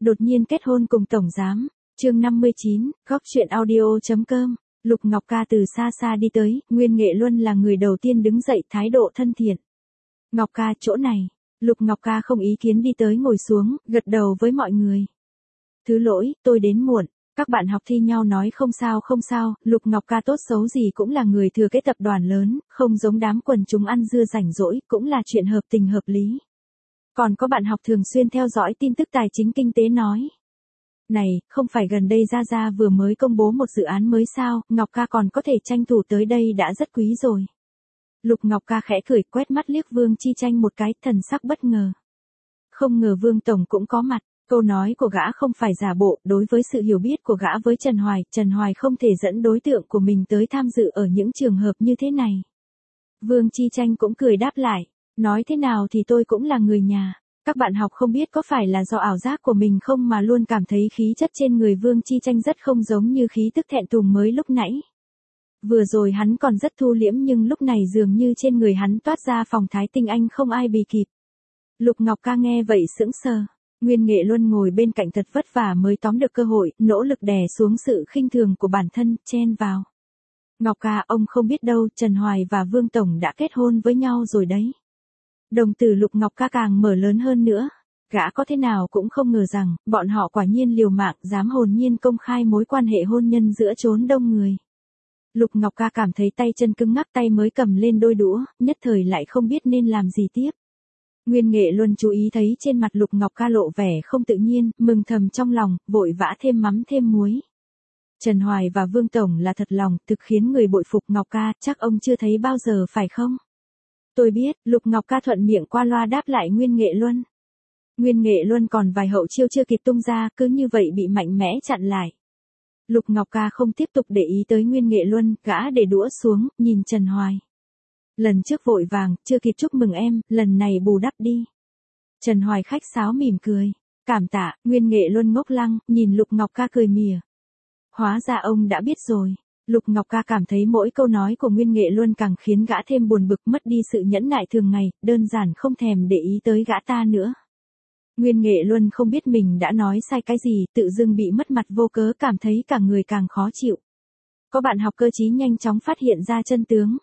đột nhiên kết hôn cùng tổng giám. Chương 59, góc truyện audio.com. Lục Ngọc Ca từ xa xa đi tới, Nguyên Nghệ Luân là người đầu tiên đứng dậy, thái độ thân thiện. Ngọc Ca, chỗ này. Lục Ngọc Ca không ý kiến đi tới ngồi xuống, gật đầu với mọi người. Thứ lỗi, tôi đến muộn. Các bạn học thi nhau nói không sao, Lục Ngọc Ca tốt xấu gì cũng là người thừa kế tập đoàn lớn, không giống đám quần chúng ăn dưa rảnh rỗi, cũng là chuyện hợp tình hợp lý. Còn có bạn học thường xuyên theo dõi tin tức tài chính kinh tế nói. Này, không phải gần đây Gia vừa mới công bố một dự án mới sao, Ngọc Ca còn có thể tranh thủ tới đây đã rất quý rồi. Lục Ngọc Ca khẽ cười, quét mắt liếc Vương Chi Tranh một cái, thần sắc bất ngờ. Không ngờ Vương Tổng cũng có mặt. Câu nói của gã không phải giả bộ, đối với sự hiểu biết của gã với Trần Hoài không thể dẫn đối tượng của mình tới tham dự ở những trường hợp như thế này. Vương Chi Tranh cũng cười đáp lại, nói thế nào thì tôi cũng là người nhà. Các bạn học không biết có phải là do ảo giác của mình không mà luôn cảm thấy khí chất trên người Vương Chi Tranh rất không giống như khí tức thẹn thùng mới lúc nãy. Vừa rồi hắn còn rất thu liễm nhưng lúc này dường như trên người hắn toát ra phong thái tinh anh không ai bì kịp. Lục Ngọc Ca nghe vậy sững sờ. Nguyên Nghệ Luân ngồi bên cạnh thật vất vả mới tóm được cơ hội, nỗ lực đè xuống sự khinh thường của bản thân, chen vào. Ngọc Ca, ông không biết đâu, Trần Hoài và Vương Tổng đã kết hôn với nhau rồi đấy. Đồng tử Lục Ngọc Ca càng mở lớn hơn nữa. Gã có thế nào cũng không ngờ rằng, bọn họ quả nhiên liều mạng, dám hồn nhiên công khai mối quan hệ hôn nhân giữa chốn đông người. Lục Ngọc Ca cảm thấy tay chân cứng ngắc, tay mới cầm lên đôi đũa, nhất thời lại không biết nên làm gì tiếp. Nguyên Nghệ Luân chú ý thấy trên mặt Lục Ngọc Ca lộ vẻ không tự nhiên, mừng thầm trong lòng, vội vã thêm mắm thêm muối. Trần Hoài và Vương Tổng là thật lòng, thực khiến người bội phục. Ngọc Ca, chắc ông chưa thấy bao giờ phải không? Tôi biết, Lục Ngọc Ca thuận miệng qua loa đáp lại Nguyên Nghệ Luân. Nguyên Nghệ Luân còn vài hậu chiêu chưa kịp tung ra, cứ như vậy bị mạnh mẽ chặn lại. Lục Ngọc Ca không tiếp tục để ý tới Nguyên Nghệ Luân, gã để đũa xuống, nhìn Trần Hoài. Lần trước vội vàng, chưa kịp chúc mừng em, lần này bù đắp đi. Trần Hoài khách sáo mỉm cười. Cảm tạ. Nguyên Nghệ Luân ngốc lăng, nhìn Lục Ngọc Ca cười mỉa. Hóa ra ông đã biết rồi. Lục Ngọc Ca cảm thấy mỗi câu nói của Nguyên Nghệ Luân càng khiến gã thêm buồn bực, mất đi sự nhẫn nại thường ngày, đơn giản không thèm để ý tới gã ta nữa. Nguyên Nghệ Luân không biết mình đã nói sai cái gì, tự dưng bị mất mặt vô cớ, cảm thấy cả người càng khó chịu. Có bạn học cơ trí nhanh chóng phát hiện ra chân tướng.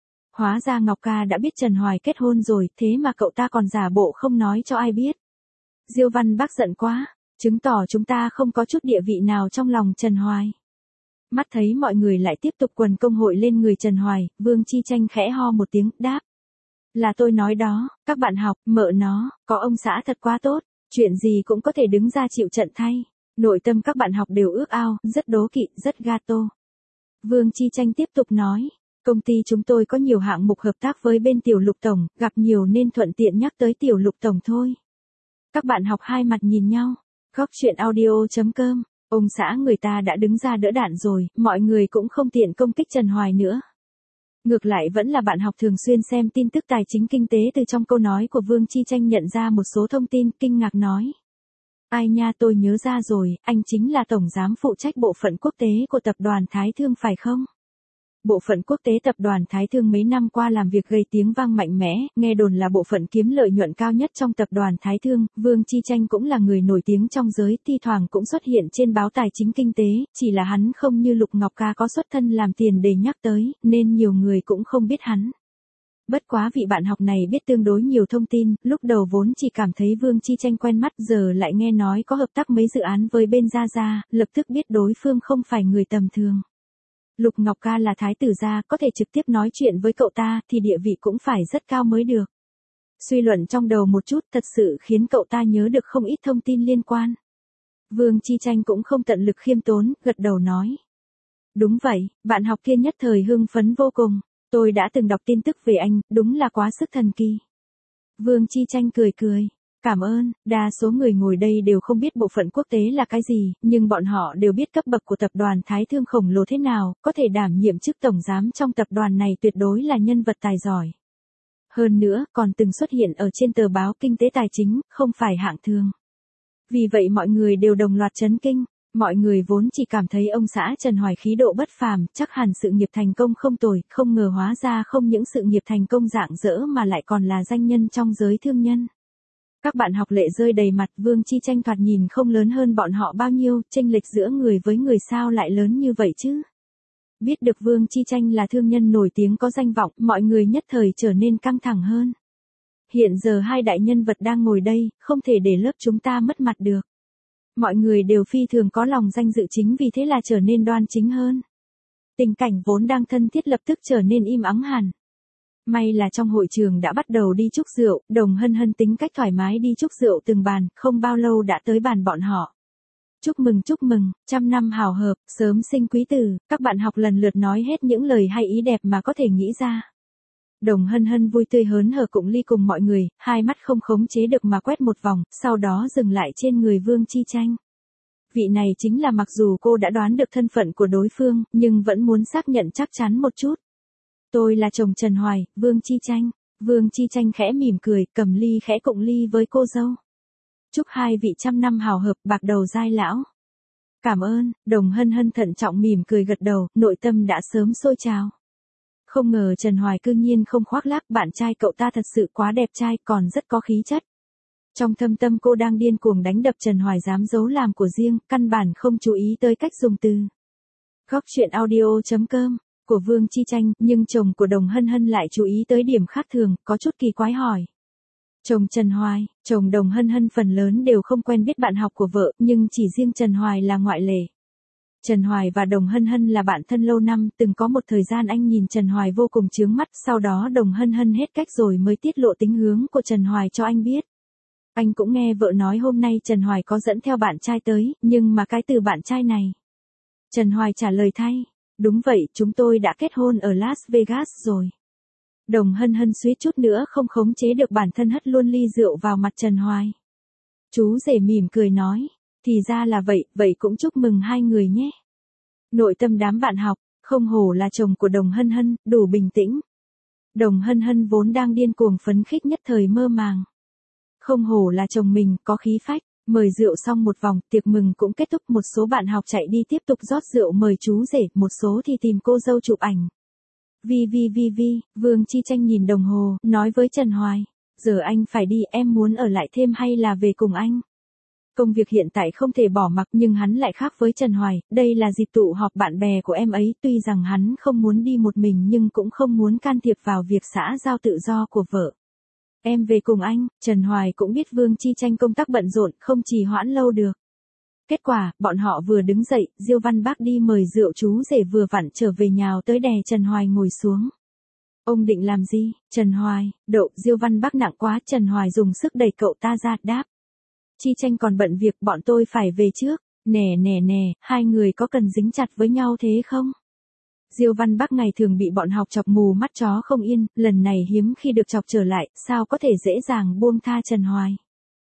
Hóa ra Ngọc Ca đã biết Trần Hoài kết hôn rồi, thế mà cậu ta còn giả bộ không nói cho ai biết. Diêu Văn Bác giận quá, chứng tỏ chúng ta không có chút địa vị nào trong lòng Trần Hoài. Mắt thấy mọi người lại tiếp tục quần công hội lên người Trần Hoài, Vương Chi Tranh khẽ ho một tiếng, đáp. Là tôi nói đó, các bạn học, mợ nó, có ông xã thật quá tốt, chuyện gì cũng có thể đứng ra chịu trận thay. Nội tâm các bạn học đều ước ao, rất đố kỵ, rất gato. Vương Chi Tranh tiếp tục nói. Công ty chúng tôi có nhiều hạng mục hợp tác với bên Tiểu Lục Tổng, gặp nhiều nên thuận tiện nhắc tới Tiểu Lục Tổng thôi. Các bạn học hai mặt nhìn nhau. Góc truyện audio.com. Ông xã người ta đã đứng ra đỡ đạn rồi, mọi người cũng không tiện công kích Trần Hoài nữa. Ngược lại vẫn là bạn học thường xuyên xem tin tức tài chính kinh tế từ trong câu nói của Vương Chi Tranh nhận ra một số thông tin, kinh ngạc nói. Ai nha, tôi nhớ ra rồi, anh chính là tổng giám phụ trách bộ phận quốc tế của tập đoàn Thái Thương phải không? Bộ phận quốc tế tập đoàn Thái Thương mấy năm qua làm việc gây tiếng vang mạnh mẽ, nghe đồn là bộ phận kiếm lợi nhuận cao nhất trong tập đoàn Thái Thương. Vương Chi Tranh cũng là người nổi tiếng trong giới, thi thoảng cũng xuất hiện trên báo tài chính kinh tế, chỉ là hắn không như Lục Ngọc Ca có xuất thân làm tiền để nhắc tới, nên nhiều người cũng không biết hắn. Bất quá vị bạn học này biết tương đối nhiều thông tin, lúc đầu vốn chỉ cảm thấy Vương Chi Tranh quen mắt, giờ lại nghe nói có hợp tác mấy dự án với bên Gia, lập tức biết đối phương không phải người tầm thường. Lục Ngọc Ca là thái tử gia, có thể trực tiếp nói chuyện với cậu ta thì địa vị cũng phải rất cao mới được. Suy luận trong đầu một chút thật sự khiến cậu ta nhớ được không ít thông tin liên quan. Vương Chi Tranh cũng không tận lực khiêm tốn, gật đầu nói. Đúng vậy, bạn học kia nhất thời hưng phấn vô cùng. Tôi đã từng đọc tin tức về anh, đúng là quá sức thần kỳ. Vương Chi Tranh cười cười. Cảm ơn, đa số người ngồi đây đều không biết bộ phận quốc tế là cái gì, nhưng bọn họ đều biết cấp bậc của tập đoàn Thái Thương khổng lồ thế nào, có thể đảm nhiệm chức tổng giám trong tập đoàn này tuyệt đối là nhân vật tài giỏi. Hơn nữa, còn từng xuất hiện ở trên tờ báo kinh tế tài chính, không phải hạng thường. Vì vậy mọi người đều đồng loạt chấn kinh, mọi người vốn chỉ cảm thấy ông xã Trần Hoài khí độ bất phàm, chắc hẳn sự nghiệp thành công không tồi, không ngờ hóa ra không những sự nghiệp thành công rạng rỡ mà lại còn là danh nhân trong giới thương nhân. Các bạn học lệ rơi đầy mặt, Vương Chi Tranh thoạt nhìn không lớn hơn bọn họ bao nhiêu, chênh lệch giữa người với người sao lại lớn như vậy chứ? Biết được Vương Chi Tranh là thương nhân nổi tiếng có danh vọng, mọi người nhất thời trở nên căng thẳng hơn. Hiện giờ hai đại nhân vật đang ngồi đây, không thể để lớp chúng ta mất mặt được. Mọi người đều phi thường có lòng danh dự, chính vì thế là trở nên đoan chính hơn. Tình cảnh vốn đang thân thiết lập tức trở nên im ắng hẳn. May là trong hội trường đã bắt đầu đi chúc rượu, Đồng Hân Hân tính cách thoải mái đi chúc rượu từng bàn, không bao lâu đã tới bàn bọn họ. Chúc mừng, trăm năm hào hợp, sớm sinh quý tử, các bạn học lần lượt nói hết những lời hay ý đẹp mà có thể nghĩ ra. Đồng Hân Hân vui tươi hớn hở cụng ly cùng mọi người, hai mắt không khống chế được mà quét một vòng, sau đó dừng lại trên người Vương Chi Tranh. Vị này chính là, mặc dù cô đã đoán được thân phận của đối phương, nhưng vẫn muốn xác nhận chắc chắn một chút. Tôi là chồng Trần Hoài, Vương Chi Tranh. Vương Chi Tranh khẽ mỉm cười, cầm ly khẽ cụng ly với cô dâu. Chúc hai vị trăm năm hào hợp, bạc đầu giai lão. Cảm ơn, Đồng Hân Hân thận trọng mỉm cười gật đầu, nội tâm đã sớm sôi trào. Không ngờ Trần Hoài cư nhiên không khoác lác, bạn trai cậu ta thật sự quá đẹp trai, còn rất có khí chất. Trong thâm tâm cô đang điên cuồng đánh đập Trần Hoài dám giấu làm của riêng, căn bản không chú ý tới cách dùng từ. Góc truyện audio.com của Vương Chi Tranh, nhưng chồng của Đồng Hân Hân lại chú ý tới điểm khác thường, có chút kỳ quái hỏi. Chồng Trần Hoài, chồng Đồng Hân Hân phần lớn đều không quen biết bạn học của vợ, nhưng chỉ riêng Trần Hoài là ngoại lệ. Trần Hoài và Đồng Hân Hân là bạn thân lâu năm, từng có một thời gian anh nhìn Trần Hoài vô cùng chướng mắt, sau đó Đồng Hân Hân hết cách rồi mới tiết lộ tính hướng của Trần Hoài cho anh biết. Anh cũng nghe vợ nói hôm nay Trần Hoài có dẫn theo bạn trai tới, nhưng mà cái từ bạn trai này. Trần Hoài trả lời thay, đúng vậy, chúng tôi đã kết hôn ở Las Vegas rồi. Đồng Hân Hân suýt chút nữa không khống chế được bản thân hất luôn ly rượu vào mặt Trần Hoài. Chú rể mỉm cười nói, thì ra là vậy, vậy cũng chúc mừng hai người nhé. Nội tâm đám bạn học, không hổ là chồng của Đồng Hân Hân, đủ bình tĩnh. Đồng Hân Hân vốn đang điên cuồng phấn khích nhất thời mơ màng. Không hổ là chồng mình, có khí phách. Mời rượu xong một vòng, tiệc mừng cũng kết thúc, một số bạn học chạy đi tiếp tục rót rượu mời chú rể, một số thì tìm cô dâu chụp ảnh. Vương Chi Tranh nhìn đồng hồ, nói với Trần Hoài, giờ anh phải đi, em muốn ở lại thêm hay là về cùng anh? Công việc hiện tại không thể bỏ mặc, nhưng hắn lại khác với Trần Hoài, đây là dịp tụ họp bạn bè của em ấy, tuy rằng hắn không muốn đi một mình nhưng cũng không muốn can thiệp vào việc xã giao tự do của vợ. Em về cùng anh, Trần Hoài cũng biết Vương Chi Tranh công tác bận rộn, không trì hoãn lâu được. Kết quả, bọn họ vừa đứng dậy, Diêu Văn Bác đi mời rượu, chú rể vừa vặn trở về nhào tới đè Trần Hoài ngồi xuống. Ông định làm gì? Trần Hoài, đậu, Diêu Văn Bác nặng quá, Trần Hoài dùng sức đẩy cậu ta ra, đáp. Chi Tranh còn bận việc, bọn tôi phải về trước. Nè, hai người có cần dính chặt với nhau thế không? Diêu Văn Bác ngày thường bị bọn học chọc mù mắt chó không yên, lần này hiếm khi được chọc trở lại, sao có thể dễ dàng buông tha Trần Hoài.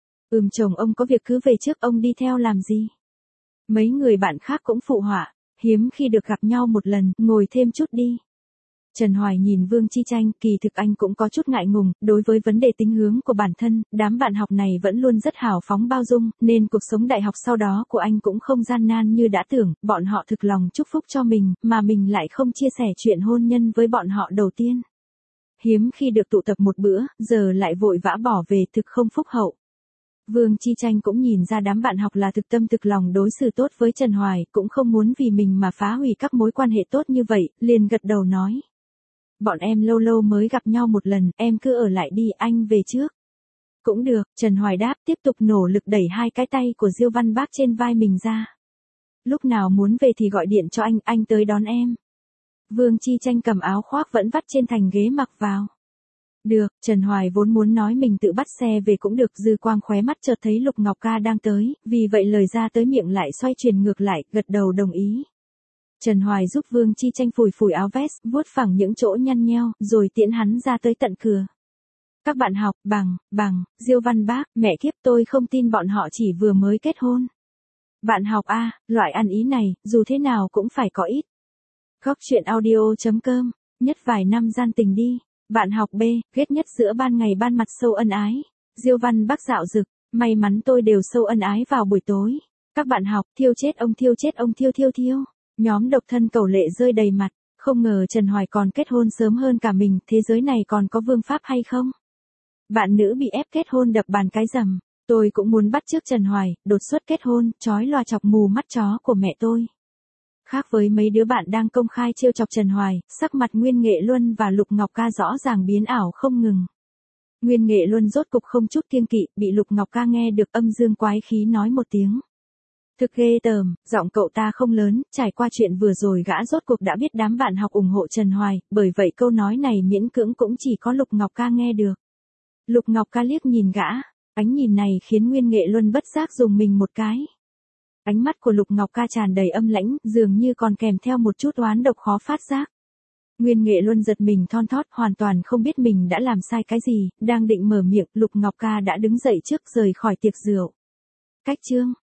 Chồng ông có việc cứ về trước, ông đi theo làm gì? Mấy người bạn khác cũng phụ họa, hiếm khi được gặp nhau một lần, ngồi thêm chút đi. Trần Hoài nhìn Vương Chi Tranh, kỳ thực anh cũng có chút ngại ngùng, đối với vấn đề tính hướng của bản thân, đám bạn học này vẫn luôn rất hào phóng bao dung, nên cuộc sống đại học sau đó của anh cũng không gian nan như đã tưởng, bọn họ thực lòng chúc phúc cho mình, mà mình lại không chia sẻ chuyện hôn nhân với bọn họ đầu tiên. Hiếm khi được tụ tập một bữa, giờ lại vội vã bỏ về, thực không phúc hậu. Vương Chi Tranh cũng nhìn ra đám bạn học là thực tâm thực lòng đối xử tốt với Trần Hoài, cũng không muốn vì mình mà phá hủy các mối quan hệ tốt như vậy, liền gật đầu nói. Bọn em lâu lâu mới gặp nhau một lần, em cứ ở lại đi, anh về trước. Cũng được, Trần Hoài đáp, tiếp tục nỗ lực đẩy hai cái tay của Diêu Văn Bác trên vai mình ra. Lúc nào muốn về thì gọi điện cho anh tới đón em. Vương Chi Tranh cầm áo khoác vẫn vắt trên thành ghế mặc vào. Được, Trần Hoài vốn muốn nói mình tự bắt xe về cũng được, dư quang khóe mắt chợt thấy Lục Ngọc Ca đang tới, vì vậy lời ra tới miệng lại xoay chuyển ngược lại, gật đầu đồng ý. Trần Hoài giúp Vương Chi Tranh phủi áo vest, vuốt phẳng những chỗ nhăn nheo, rồi tiễn hắn ra tới tận cửa. Các bạn học, bằng, Diêu Văn Bác, mẹ kiếp, tôi không tin bọn họ chỉ vừa mới kết hôn. Bạn học A, loại ăn ý này, dù thế nào cũng phải có ít. Góc truyện audio.com, nhất vài năm gian tình đi. Bạn học B, ghét nhất giữa ban ngày ban mặt sâu ân ái. Diêu Văn Bác dạo dực, may mắn tôi đều sâu ân ái vào buổi tối. Các bạn học, thiêu chết ông thiêu. Nhóm độc thân cẩu lệ rơi đầy mặt, không ngờ Trần Hoài còn kết hôn sớm hơn cả mình, thế giới này còn có vương pháp hay không? Bạn nữ bị ép kết hôn đập bàn cái rầm. Tôi cũng muốn bắt chước Trần Hoài, đột xuất kết hôn, chói lòa chọc mù mắt chó của mẹ tôi. Khác với mấy đứa bạn đang công khai trêu chọc Trần Hoài, sắc mặt Nguyên Nghệ Luân và Lục Ngọc Ca rõ ràng biến ảo không ngừng. Nguyên Nghệ Luân rốt cục không chút kiêng kỵ, bị Lục Ngọc Ca nghe được âm dương quái khí nói một tiếng. Thực ghê tởm, giọng cậu ta không lớn, trải qua chuyện vừa rồi gã rốt cuộc đã biết đám bạn học ủng hộ Trần Hoài, bởi vậy câu nói này miễn cưỡng cũng chỉ có Lục Ngọc Ca nghe được. Lục Ngọc Ca liếc nhìn gã, ánh nhìn này khiến Nguyên Nghệ Luân bất giác dùng mình một cái. Ánh mắt của Lục Ngọc Ca tràn đầy âm lãnh, dường như còn kèm theo một chút oán độc khó phát giác. Nguyên Nghệ Luân giật mình thon thót, hoàn toàn không biết mình đã làm sai cái gì, đang định mở miệng, Lục Ngọc Ca đã đứng dậy trước rời khỏi tiệc rượu. Cách chương